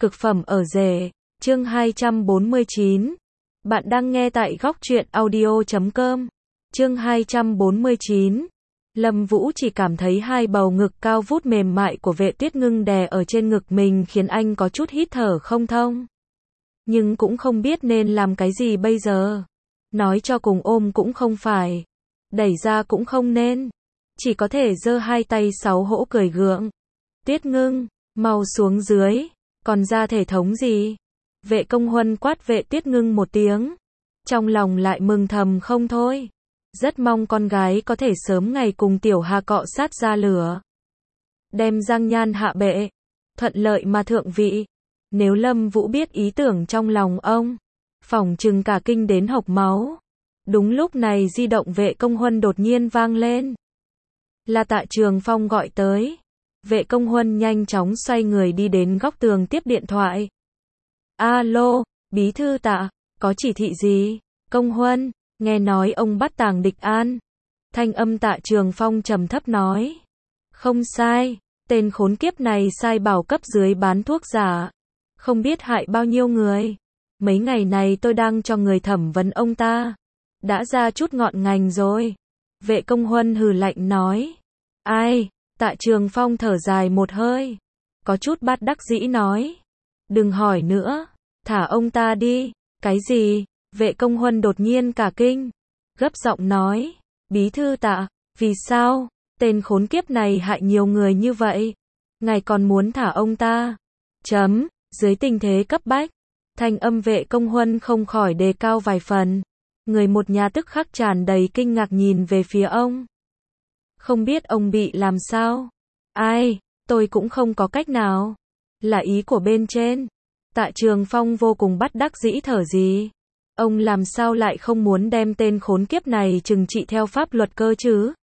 Cực phẩm ở rể, chương 249. Bạn đang nghe tại góc truyện audio.com. Chương 249. Lâm Vũ chỉ cảm thấy hai bầu ngực cao vút mềm mại của Vệ Tuyết Ngưng đè ở trên ngực mình khiến anh có chút hít thở không thông. Nhưng cũng không biết nên làm cái gì bây giờ. Nói cho cùng ôm cũng không phải. Đẩy ra cũng không nên. Chỉ có thể giơ hai tay xấu hổ cười gượng. Tuyết Ngưng, mau xuống dưới. Còn ra thể thống gì? Vệ Công Huân quát Vệ Tuyết Ngưng một tiếng. Trong lòng lại mừng thầm không thôi. Rất mong con gái có thể sớm ngày cùng Tiểu Hà cọ sát ra lửa. Đem Giang Nhan hạ bệ. Thuận lợi mà thượng vị. Nếu Lâm Vũ biết ý tưởng trong lòng ông, phỏng chừng cả kinh đến hộc máu. Đúng lúc này di động Vệ Công Huân đột nhiên vang lên. Là Tạ Trường Phong gọi tới. Vệ Công Huân nhanh chóng xoay người đi đến góc tường tiếp điện thoại. Alo, bí thư Tạ, có chỉ thị gì? Công Huân, nghe nói ông bắt Tàng Địch An. Thanh âm Tạ Trường Phong trầm thấp nói. Không sai, tên khốn kiếp này sai bảo cấp dưới bán thuốc giả. Không biết hại bao nhiêu người. Mấy ngày này tôi đang cho người thẩm vấn ông ta. Đã ra chút ngọn ngành rồi. Vệ Công Huân hừ lạnh nói. Ai? Tạ Trường Phong thở dài một hơi. Có chút bất đắc dĩ nói. Đừng hỏi nữa. Thả ông ta đi. Cái gì? Vệ Công Huân đột nhiên cả kinh. Gấp giọng nói. Bí thư Tạ, vì sao? Tên khốn kiếp này hại nhiều người như vậy. Ngài còn muốn thả ông ta? Dưới tình thế cấp bách. Thanh âm Vệ Công Huân không khỏi đề cao vài phần. Người một nhà tức khắc tràn đầy kinh ngạc nhìn về phía ông. Không biết ông bị làm sao? Ai, tôi cũng không có cách nào. Là ý của bên trên. Tạ Trường Phong vô cùng bất đắc dĩ thở gì. Ông làm sao lại không muốn đem tên khốn kiếp này trừng trị theo pháp luật cơ chứ?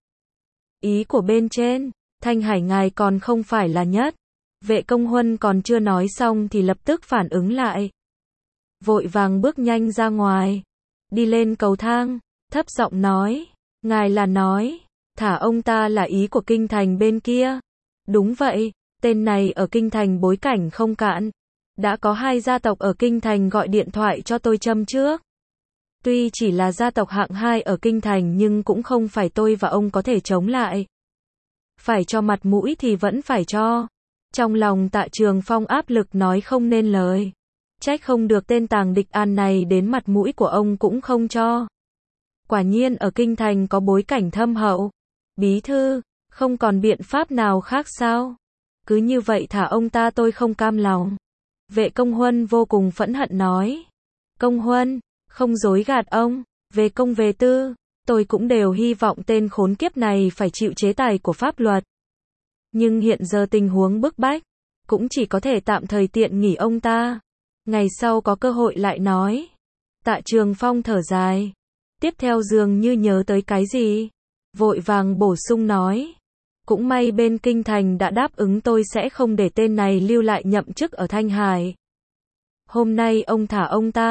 Ý của bên trên, Thanh Hải ngài còn không phải là nhất. Vệ Công Huân còn chưa nói xong thì lập tức phản ứng lại. Vội vàng bước nhanh ra ngoài. Đi lên cầu thang, thấp giọng nói. Ngài là nói. Thả ông ta là ý của kinh thành bên kia. Đúng vậy, tên này ở kinh thành bối cảnh không cạn. Đã có hai gia tộc ở kinh thành gọi điện thoại cho tôi châm trước. Tuy chỉ là gia tộc hạng 2 ở kinh thành nhưng cũng không phải tôi và ông có thể chống lại. Phải cho mặt mũi thì vẫn phải cho. Trong lòng Tạ Trường Phong áp lực nói không nên lời. Trách không được tên Tàng Địch An này đến mặt mũi của ông cũng không cho. Quả nhiên ở kinh thành có bối cảnh thâm hậu. Bí thư, không còn biện pháp nào khác sao? Cứ như vậy thả ông ta tôi không cam lòng. Vệ Công Huân vô cùng phẫn hận nói. Công Huân, không dối gạt ông, về công về tư, tôi cũng đều hy vọng tên khốn kiếp này phải chịu chế tài của pháp luật. Nhưng hiện giờ tình huống bức bách, cũng chỉ có thể tạm thời tiện nghỉ ông ta. Ngày sau có cơ hội lại nói. Tạ Trường Phong thở dài. Tiếp theo dường như nhớ tới cái gì. Vội vàng bổ sung nói. Cũng may bên kinh thành đã đáp ứng tôi sẽ không để tên này lưu lại nhậm chức ở Thanh Hải. Hôm nay ông thả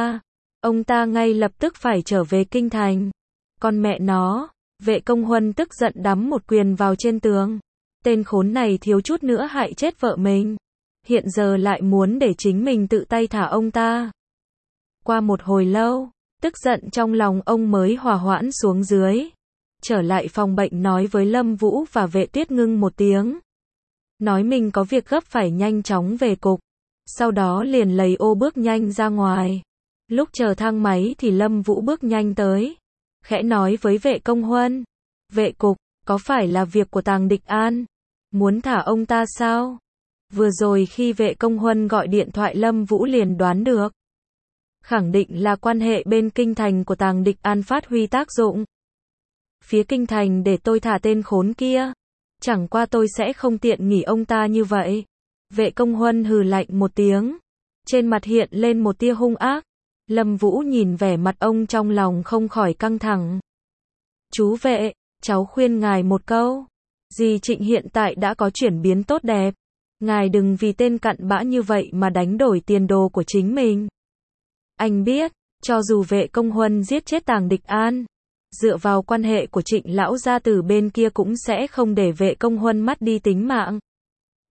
ông ta ngay lập tức phải trở về kinh thành. Con mẹ nó, Vệ Công Huân tức giận đấm một quyền vào trên tường. Tên khốn này thiếu chút nữa hại chết vợ mình. Hiện giờ lại muốn để chính mình tự tay thả ông ta. Qua một hồi lâu, tức giận trong lòng ông mới hòa hoãn xuống dưới. Trở lại phòng bệnh nói với Lâm Vũ và Vệ Tuyết Ngưng một tiếng. Nói mình có việc gấp phải nhanh chóng về cục. Sau đó liền lầy ô bước nhanh ra ngoài. Lúc chờ thang máy thì Lâm Vũ bước nhanh tới. Khẽ nói với Vệ Công Huân. Vệ cục, có phải là việc của Tàng Địch An? Muốn thả ông ta sao? Vừa rồi khi Vệ Công Huân gọi điện thoại Lâm Vũ liền đoán được. Khẳng định là quan hệ bên kinh thành của Tàng Địch An phát huy tác dụng. Phía kinh thành để tôi thả tên khốn kia. Chẳng qua tôi sẽ không tiện nghỉ ông ta như vậy. Vệ Công Huân hừ lạnh một tiếng. Trên mặt hiện lên một tia hung ác. Lâm Vũ nhìn vẻ mặt ông trong lòng không khỏi căng thẳng. Chú Vệ, cháu khuyên ngài một câu. Dì Trịnh hiện tại đã có chuyển biến tốt đẹp. Ngài đừng vì tên cặn bã như vậy mà đánh đổi tiền đồ của chính mình. Anh biết, cho dù Vệ Công Huân giết chết Tàng Địch An, dựa vào quan hệ của Trịnh lão gia tử bên kia cũng sẽ không để Vệ Công Huân mất đi tính mạng.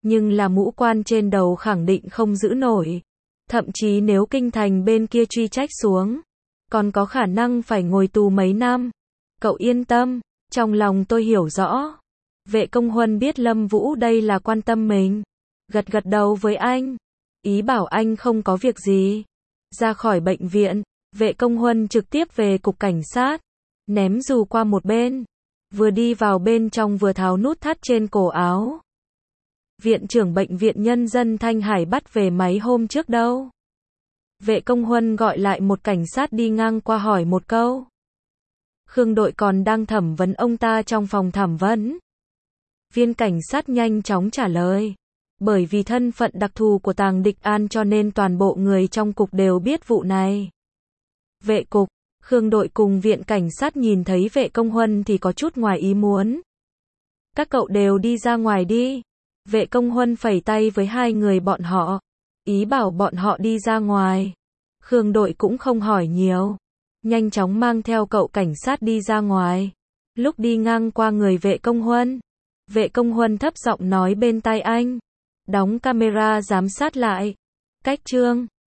Nhưng là mũ quan trên đầu khẳng định không giữ nổi. Thậm chí nếu kinh thành bên kia truy trách xuống, còn có khả năng phải ngồi tù mấy năm. Cậu yên tâm, trong lòng tôi hiểu rõ. Vệ Công Huân biết Lâm Vũ đây là quan tâm mình. Gật gật đầu với anh. Ý bảo anh không có việc gì. Ra khỏi bệnh viện, Vệ Công Huân trực tiếp về cục cảnh sát. Ném dù qua một bên. Vừa đi vào bên trong vừa tháo nút thắt trên cổ áo. Viện trưởng bệnh viện nhân dân Thanh Hải bắt về máy hôm trước đâu? Vệ Công Huân gọi lại một cảnh sát đi ngang qua hỏi một câu. Khương Đội còn đang thẩm vấn ông ta trong phòng thẩm vấn. Viên cảnh sát nhanh chóng trả lời. Bởi vì thân phận đặc thù của Tàng Địch An cho nên toàn bộ người trong cục đều biết vụ này. Vệ cục, Khương Đội cùng viện cảnh sát nhìn thấy Vệ Công Huân thì có chút ngoài ý muốn. Các cậu đều đi ra ngoài đi. Vệ Công Huân phẩy tay với hai người bọn họ. Ý bảo bọn họ đi ra ngoài. Khương Đội cũng không hỏi nhiều. Nhanh chóng mang theo cậu cảnh sát đi ra ngoài. Lúc đi ngang qua người Vệ Công Huân. Vệ Công Huân thấp giọng nói bên tai anh. Đóng camera giám sát lại. Cách chương